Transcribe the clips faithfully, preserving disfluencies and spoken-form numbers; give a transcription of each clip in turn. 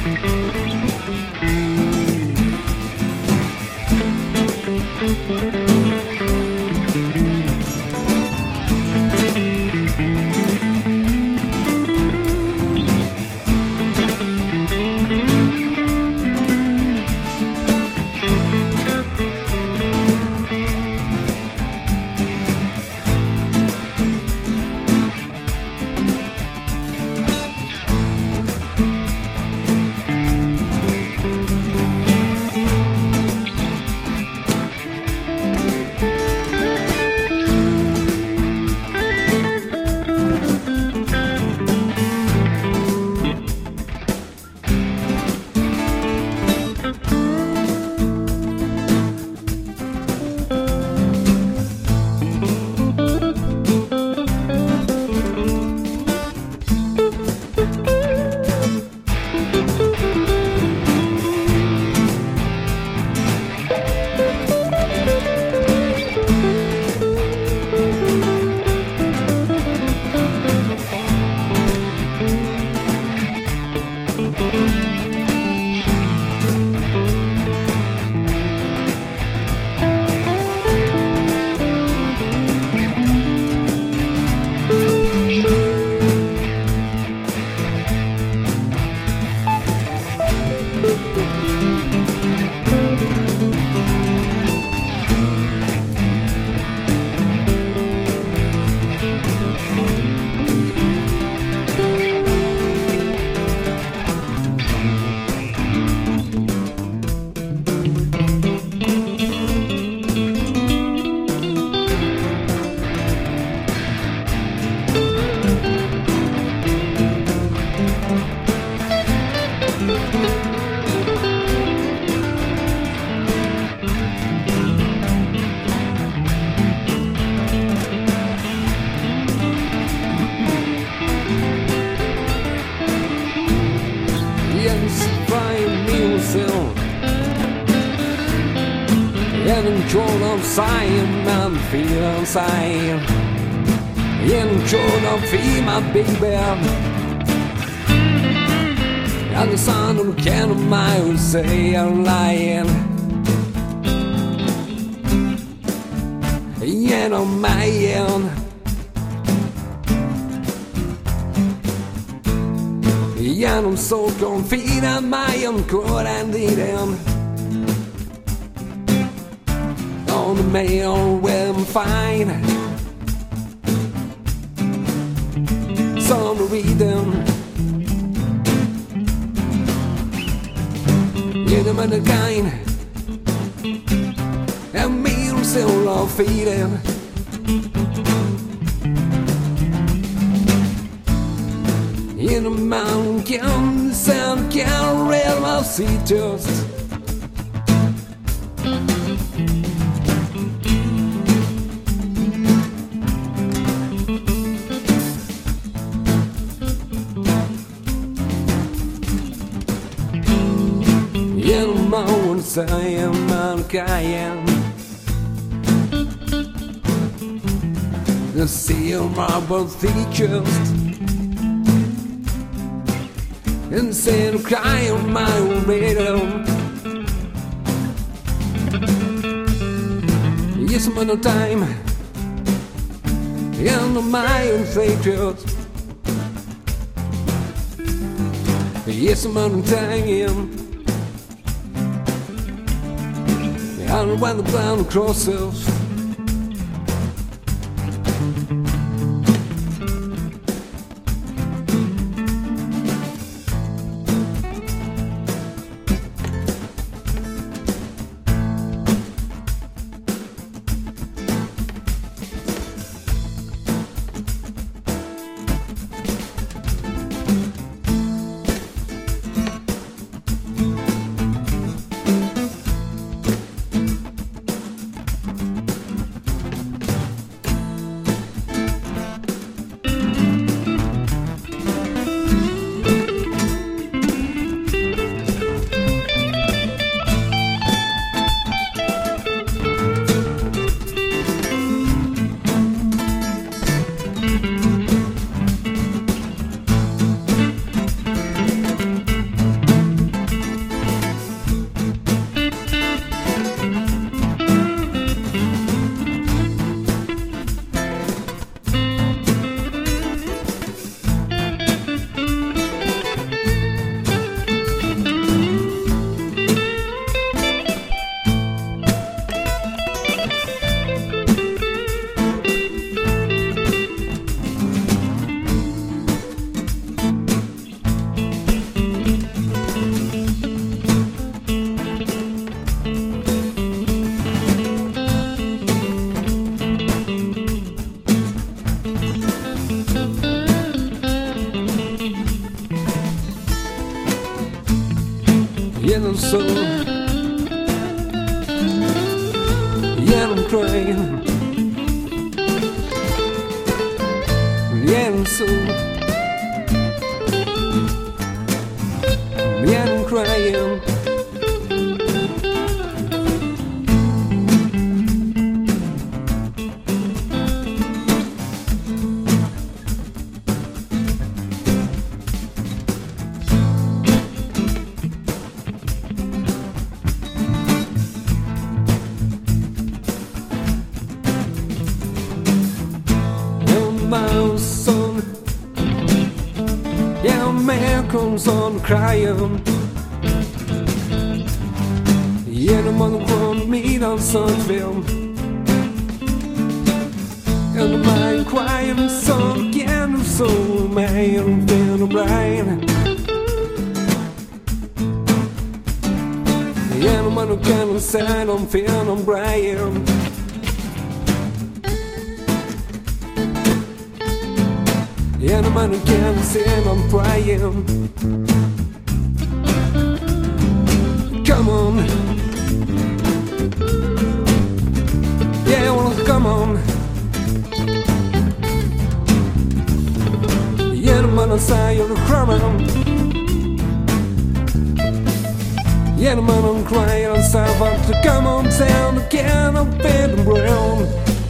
Intron av sign man feeling sign Intron of female baby And the son of Ken of my will say I'm lying Genom magen Genom sågång fina magen kåren diden On the mail when I'm fine Some reading Genom en kind And me I'm still all feeding In the mountains and can't read my sea just In the mountains I am mankind The sea of marble features Instead of crying on my rhythm Yes, I'm on time And my own features Yes, I'm on time And when the ground crosses yellow soul, yellow crying, yellow soul, yellow crying. My son, yeah, man comes on crying. Yeah, the mother from me on some film, and the mind crying, son again, so man, feeling bright. Yeah, the mother can say I'm feeling bright. Yeah, the man who can't sing, I'm praying. Come on. Yeah, well, come on. Yeah, the man who say you're crying. Yeah, the man who's crying, I'm sorry, to come on down again, I'm feeling brown.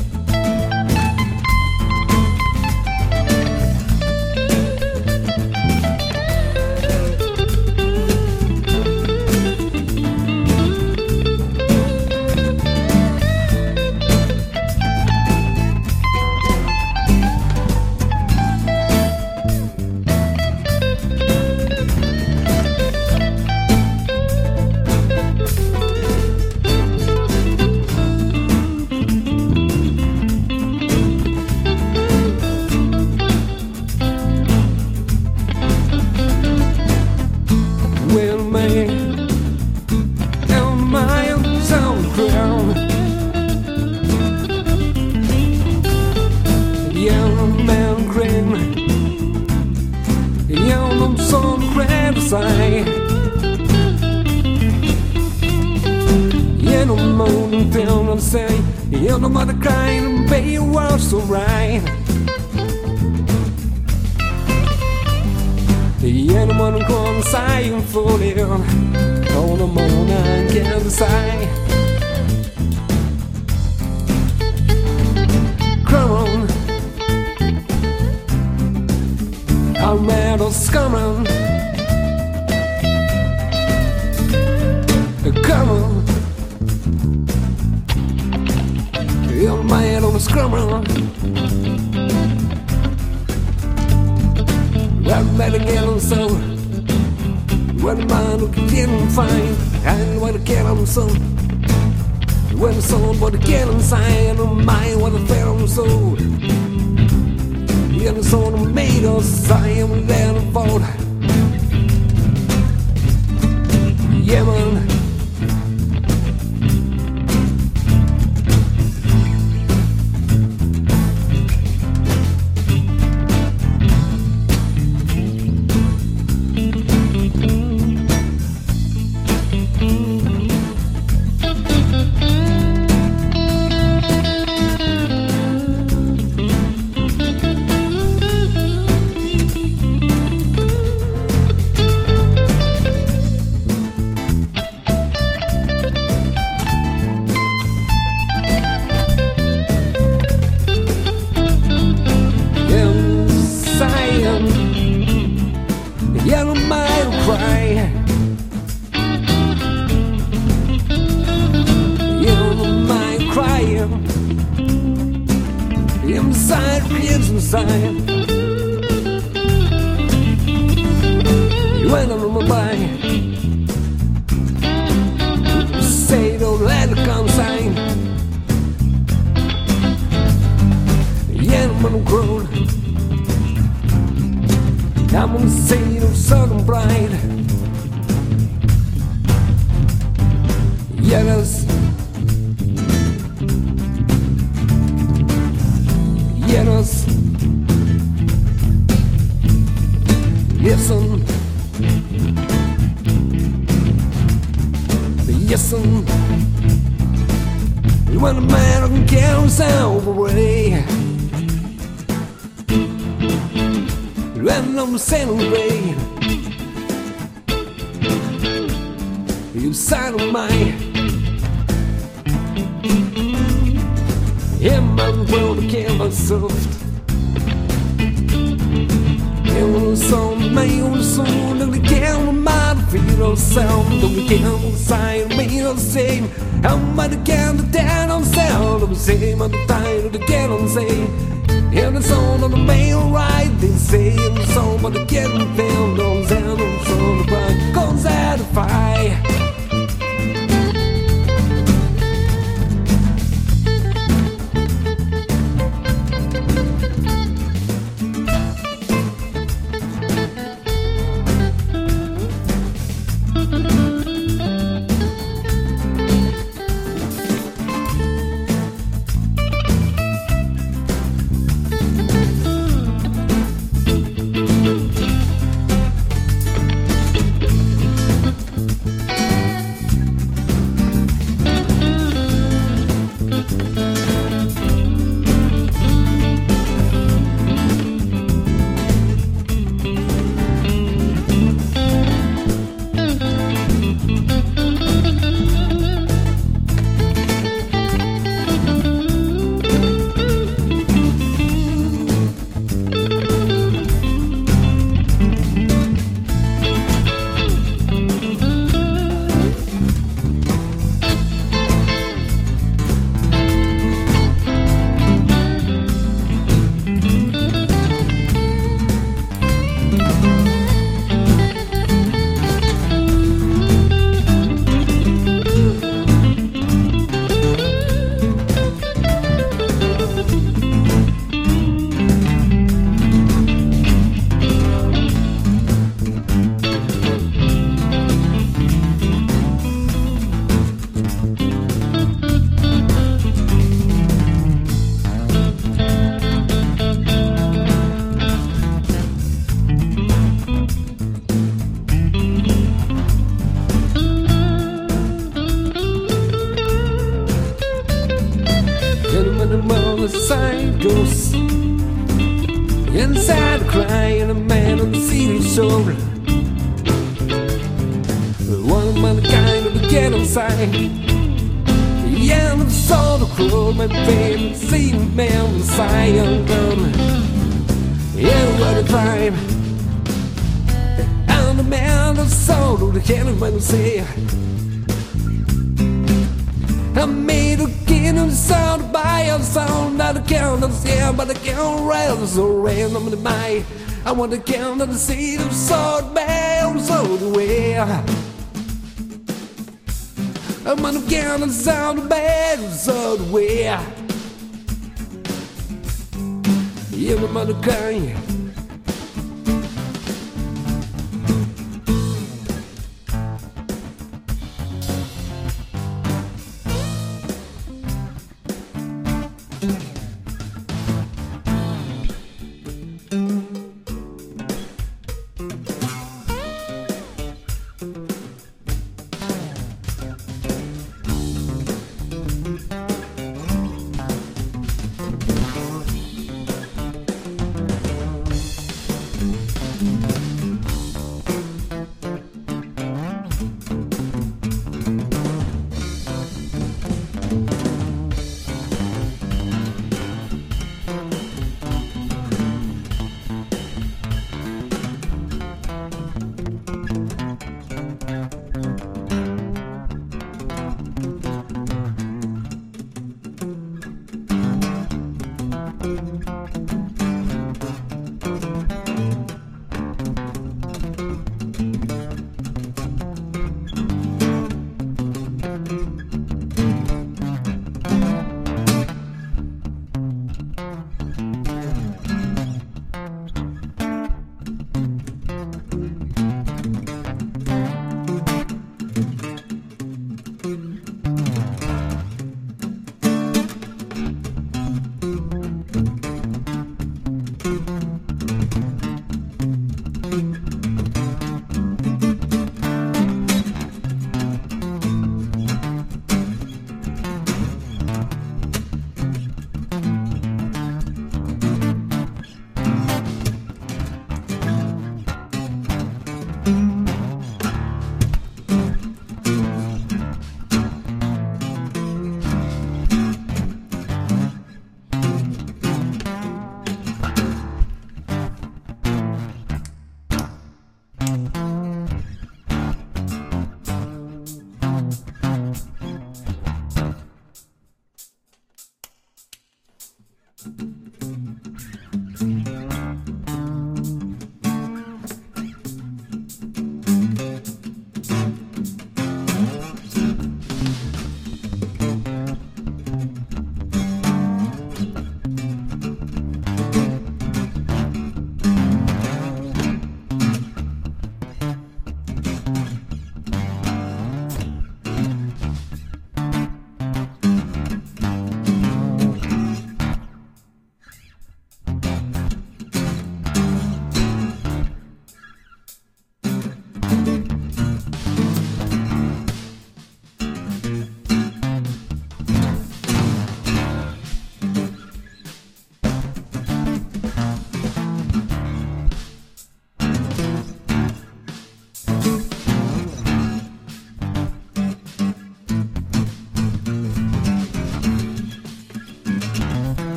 Yeah, no moaning film and say, yeah, no mother crying and baby you are so right. Yeah, no mother crying sighing for you. Oh, no more I can't sigh. Come on, I'm mad or scumming. Come on, you're mad on the scrummer. I'm mad again, so when the man who can get him fine, and when I get him so, when the soul what to get inside, and mind what I feel him so. Yeah, the soul made us, I am there to vote. Yeah, man. Yellow mile cry, yellow mile crying, inside, ribs inside. You went on my mind, say don't let it come sign. Yellow man grown. I'm on the scene of southern pride. Yes, yes, listen. Yes, and when a man can carry himself away, when I'm sailing away, you side of mine. Yeah, man, well, I can't myself. Yeah, when the song, man, when the song, don't care what my feel or sound, don't care what side me or same. How much I can down on sound of the same on the time to get on say. Yeah, the song on the main right, they say in the song, but the getting found on sound of the song, the bright goes out of fire. The sign goes inside, crying a man on the city shore. One man kind of get inside. Yeah, I saw the crow, my baby, see the man with the sign gun. Yeah, what a time. And the man that saw the gentleman say, I made a kid of sound by a sound that I can't understand, but I can't rest so random in my. I want to count on the seed of salt, man, so the way. I'm gonna count on the sound of bad, so the way. Yeah, I'm gonna cry.